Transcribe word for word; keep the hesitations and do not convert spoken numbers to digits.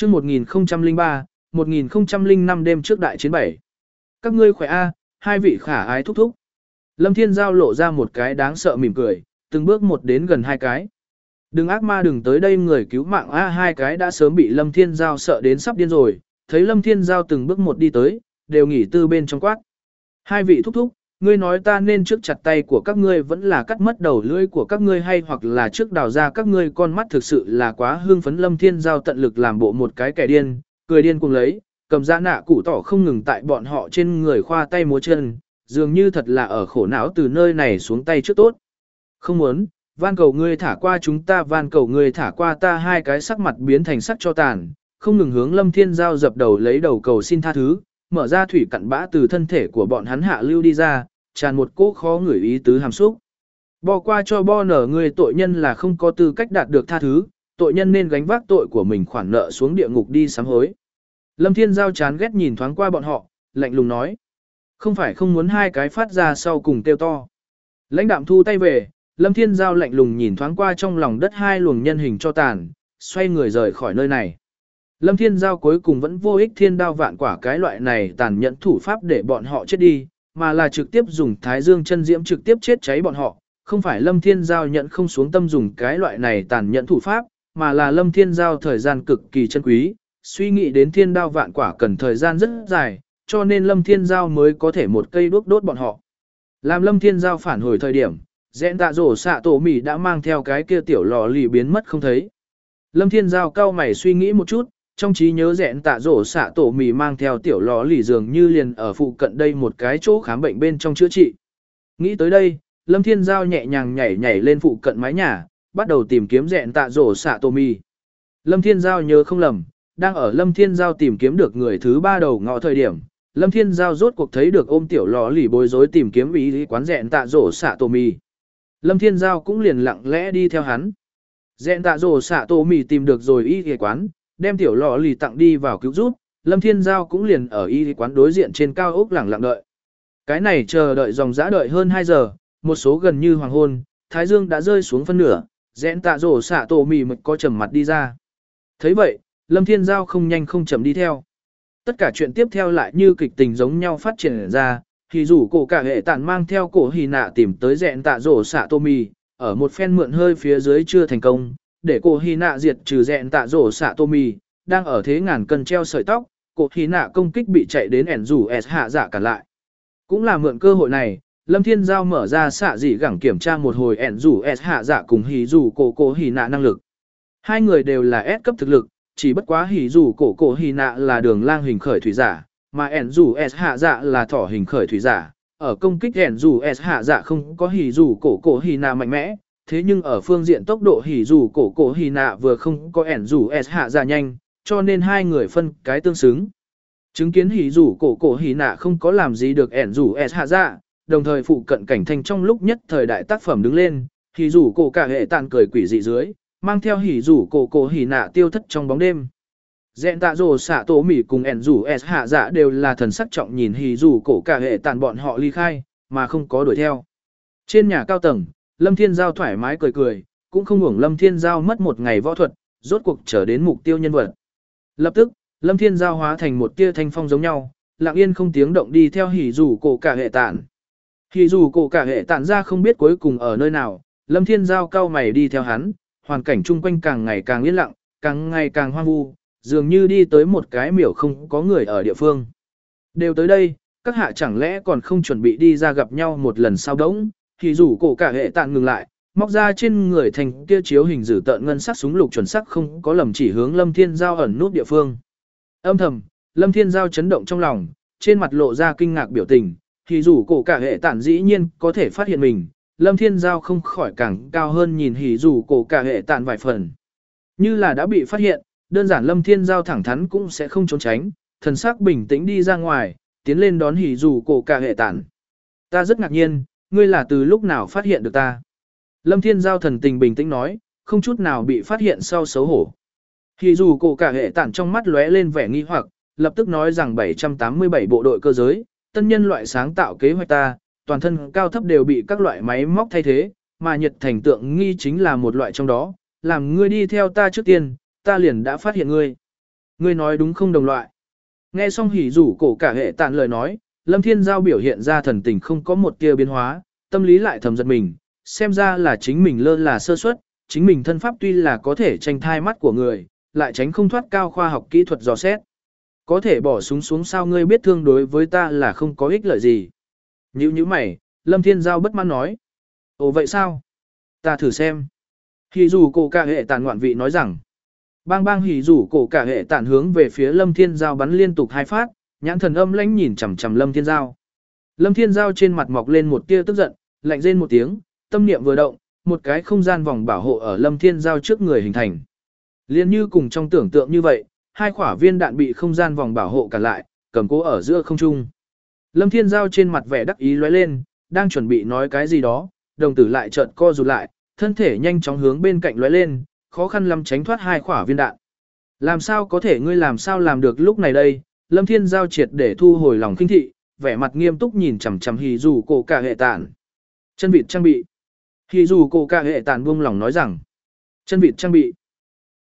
chương một nghìn không trăm lẻ ba, một nghìn không trăm lẻ năm đêm trước đại chiến bảy. Các ngươi khỏe a, hai vị khả ái thúc thúc. Lâm Thiên Giao lộ ra một cái đáng sợ mỉm cười, từng bước một đến gần hai cái. Đừng ác ma đừng tới đây người cứu mạng a, hai cái đã sớm bị Lâm Thiên Giao sợ đến sắp điên rồi, thấy Lâm Thiên Giao từng bước một đi tới, đều nghỉ tư bên trong quát. Hai vị thúc thúc, ngươi nói ta nên trước chặt tay của các ngươi vẫn là cắt mất đầu lưỡi của các ngươi hay hoặc là trước đào ra các ngươi con mắt, thực sự là quá hưng phấn. Lâm Thiên Giao tận lực làm bộ một cái kẻ điên, cười điên cùng lấy, cầm ra nạ cụ tỏ không ngừng tại bọn họ trên người khoa tay múa chân, dường như thật là ở khổ não từ nơi này xuống tay trước tốt. Không muốn, van cầu ngươi thả qua chúng ta, van cầu ngươi thả qua ta. Hai cái sắc mặt biến thành sắc cho tàn, không ngừng hướng Lâm Thiên Giao dập đầu lấy đầu cầu xin tha thứ, mở ra thủy cặn bã từ thân thể của bọn hắn hạ lưu đi ra, tràn một cỗ khó ngửi ý tứ hàm xúc. Bỏ qua cho bo nở, người tội nhân là không có tư cách đạt được tha thứ, tội nhân nên gánh vác tội của mình khoản nợ xuống địa ngục đi sám hối. Lâm Thiên Giao chán ghét nhìn thoáng qua bọn họ, lạnh lùng nói. Không phải không muốn hai cái phát ra sau cùng kêu to. Lãnh đạm thu tay về, Lâm Thiên Giao lạnh lùng nhìn thoáng qua trong lòng đất hai luồng nhân hình cho tàn, xoay người rời khỏi nơi này. Lâm Thiên Giao cuối cùng vẫn vô ích thiên đao vạn quả cái loại này tàn nhẫn thủ pháp để bọn họ chết đi, mà là trực tiếp dùng thái dương chân diễm trực tiếp chết cháy bọn họ. Không phải Lâm Thiên Giao nhận không xuống tâm dùng cái loại này tàn nhẫn thủ pháp, mà là Lâm Thiên Giao thời gian cực kỳ chân quý, suy nghĩ đến thiên đao vạn quả cần thời gian rất dài, cho nên Lâm Thiên Giao mới có thể một cây đuốc đốt bọn họ. Làm Lâm Thiên Giao phản hồi thời điểm, Dẹn Tạ Rổ Xạ Tổ Mì đã mang theo cái kia tiểu lò lì biến mất không thấy. Lâm Thiên Giao cau mày suy nghĩ một chút, trong trí nhớ Dẹn Tạ Rổ Xạ Tổ Mì mang theo tiểu lò lì dường như liền ở phụ cận đây một cái chỗ khám bệnh bên trong chữa trị. Nghĩ tới đây, Lâm Thiên Giao nhẹ nhàng nhảy nhảy lên phụ cận mái nhà, bắt đầu tìm kiếm Dẹn Tạ Rổ Xạ Tổ Mì. Lâm Thiên Giao nhớ không lầm, đang ở Lâm Thiên Giao tìm kiếm được người thứ ba đầu ngõ thời điểm, Lâm Thiên Giao rốt cuộc thấy được ôm tiểu lò lì bối rối tìm kiếm ý lý quán Dẹn Tạ Rổ Xạ Tổ Mì. Lâm Thiên Giao cũng liền lặng lẽ đi theo hắn. Dẹn Tạ Rổ Xạ Tổ Mì tìm được rồi y y quán, đem tiểu lò lì tặng đi vào cứu giúp, Lâm Thiên Giao cũng liền ở y y quán đối diện trên cao ốc lặng lặng đợi. Cái này chờ đợi dòng dã đợi hơn hai giờ, một số gần như hoàng hôn, thái dương đã rơi xuống phân nửa, Dẹn Tạ Rổ Xạ Tổ Mì mực có trầm mặt đi ra. Thấy vậy, Lâm Thiên Giao không nhanh không chậm đi theo. Tất cả chuyện tiếp theo lại như kịch tình giống nhau phát triển ra, thì rủ cổ cả hệ tản mang theo cổ hì nạ tìm tới Dẹn Tạ Rổ Xạ Tổ Mì, ở một phen mượn hơi phía dưới chưa thành công, để cổ hì nạ diệt trừ Dẹn Tạ Rổ Xạ Tổ Mì, đang ở thế ngàn cân treo sợi tóc, cổ hì nạ công kích bị chạy đến ẻn rủ S hạ dạ cản lại. Cũng là mượn cơ hội này, Lâm Thiên Giao mở ra xạ dị gẳng kiểm tra một hồi ẻn rủ S hạ dạ cùng hì rủ cổ cổ hì nạ năng lực. Hai người đều là S cấp thực lực, chỉ bất quá hỉ rủ cổ cổ hì nạ là đường lang hình khởi thủy giả, mà ẻn rủ S hạ dạ là thỏ hình khởi thủy giả. Ở công kích ẻn rủ S hạ dạ không có hỉ rủ cổ cổ hì nạ mạnh mẽ, thế nhưng ở phương diện tốc độ hỉ rủ cổ cổ hì nạ vừa không có ẻn rủ S hạ dạ nhanh, cho nên hai người phân cái tương xứng. Chứng kiến hỉ rủ cổ cổ hì nạ không có làm gì được ẻn rủ S hạ dạ, đồng thời phụ cận cảnh thanh trong lúc nhất thời đại tác phẩm đứng lên, hỉ rủ cổ cả hệ tàn cười quỷ dị dưới, mang theo hỉ rủ cổ cổ hỉ nạ tiêu thất trong bóng đêm. Dẹn Tạ Rổ Xạ Tổ Mì cùng ẻn rủ S hạ dạ đều là thần sắc trọng nhìn hỉ rủ cổ cả hệ tàn bọn họ ly khai, mà không có đuổi theo. Trên nhà cao tầng, Lâm Thiên Giao thoải mái cười cười, cũng không hưởng Lâm Thiên Giao mất một ngày võ thuật, rốt cuộc trở đến mục tiêu nhân vật. Lập tức, Lâm Thiên Giao hóa thành một tia thanh phong giống nhau, lặng yên không tiếng động đi theo hỉ rủ cổ cả hệ tàn. Hỉ rủ cổ cả hệ tàn ra không biết cuối cùng ở nơi nào, Lâm Thiên Giao cao mày đi theo hắn, hoàn cảnh chung quanh càng ngày càng yên lặng, càng ngày càng hoang vu, dường như đi tới một cái miểu không có người ở địa phương. Đều tới đây, các hạ chẳng lẽ còn không chuẩn bị đi ra gặp nhau một lần sao đống, thì rủ cổ cả hệ tạn ngừng lại, móc ra trên người thành kia chiếu hình dữ tợn ngân sắc súng lục chuẩn sắc không có lầm chỉ hướng Lâm Thiên Giao ẩn nút địa phương. Âm thầm, Lâm Thiên Giao chấn động trong lòng, trên mặt lộ ra kinh ngạc biểu tình, thì rủ cổ cả hệ tạn dĩ nhiên có thể phát hiện mình. Lâm Thiên Giao không khỏi càng cao hơn nhìn hỉ rủ cổ cả hệ tạn vài phần. Như là đã bị phát hiện, đơn giản Lâm Thiên Giao thẳng thắn cũng sẽ không trốn tránh, thần sắc bình tĩnh đi ra ngoài, tiến lên đón hỉ rủ cổ cả hệ tạn. Ta rất ngạc nhiên, ngươi là từ lúc nào phát hiện được ta? Lâm Thiên Giao thần tình bình tĩnh nói, không chút nào bị phát hiện sau xấu hổ. Hỉ rủ cổ cả hệ tạn trong mắt lóe lên vẻ nghi hoặc, lập tức nói rằng bảy trăm tám mươi bảy bộ đội cơ giới, tân nhân loại sáng tạo kế hoạch ta, toàn thân cao thấp đều bị các loại máy móc thay thế, mà nhiệt thành tượng nghi chính là một loại trong đó, làm ngươi đi theo ta trước tiên, ta liền đã phát hiện ngươi. Ngươi nói đúng không đồng loại? Nghe xong hỉ rủ cổ cả hệ tạn lời nói, Lâm Thiên Giao biểu hiện ra thần tình không có một tia biến hóa, tâm lý lại thầm giật mình, xem ra là chính mình lơ là sơ suất, chính mình thân pháp tuy là có thể tranh thai mắt của người, lại tránh không thoát cao khoa học kỹ thuật dò xét. Có thể bỏ súng xuống sao ngươi biết thương đối với ta là không có ích lợi gì. Nhữ như mày, Lâm Thiên Giao bất mãn nói. Ồ vậy sao? Ta thử xem. Hỉ rủ cổ cả hệ tàn ngoạn vị nói rằng. Bang bang hỉ rủ cổ cả hệ tàn hướng về phía Lâm Thiên Giao bắn liên tục hai phát, nhãn thần âm lãnh nhìn chằm chằm Lâm Thiên Giao. Lâm Thiên Giao trên mặt mọc lên một tia tức giận, lạnh rên một tiếng, tâm niệm vừa động, một cái không gian vòng bảo hộ ở Lâm Thiên Giao trước người hình thành. Liên như cùng trong tưởng tượng như vậy, hai quả viên đạn bị không gian vòng bảo hộ cản lại, cầm cố ở giữa không trung. Lâm Thiên Giao trên mặt vẻ đắc ý lóe lên, đang chuẩn bị nói cái gì đó, đồng tử lại chợt co rụt lại, thân thể nhanh chóng hướng bên cạnh lóe lên, khó khăn lắm tránh thoát hai quả viên đạn. Làm sao có thể ngươi làm sao làm được lúc này đây? Lâm Thiên Giao triệt để thu hồi lòng khinh thị, vẻ mặt nghiêm túc nhìn chằm chằm hỉ rủ cổ cả hệ tản. Chân vịt trang bị. Hỉ rủ cổ cả hệ tản buông lòng nói rằng, chân vịt trang bị.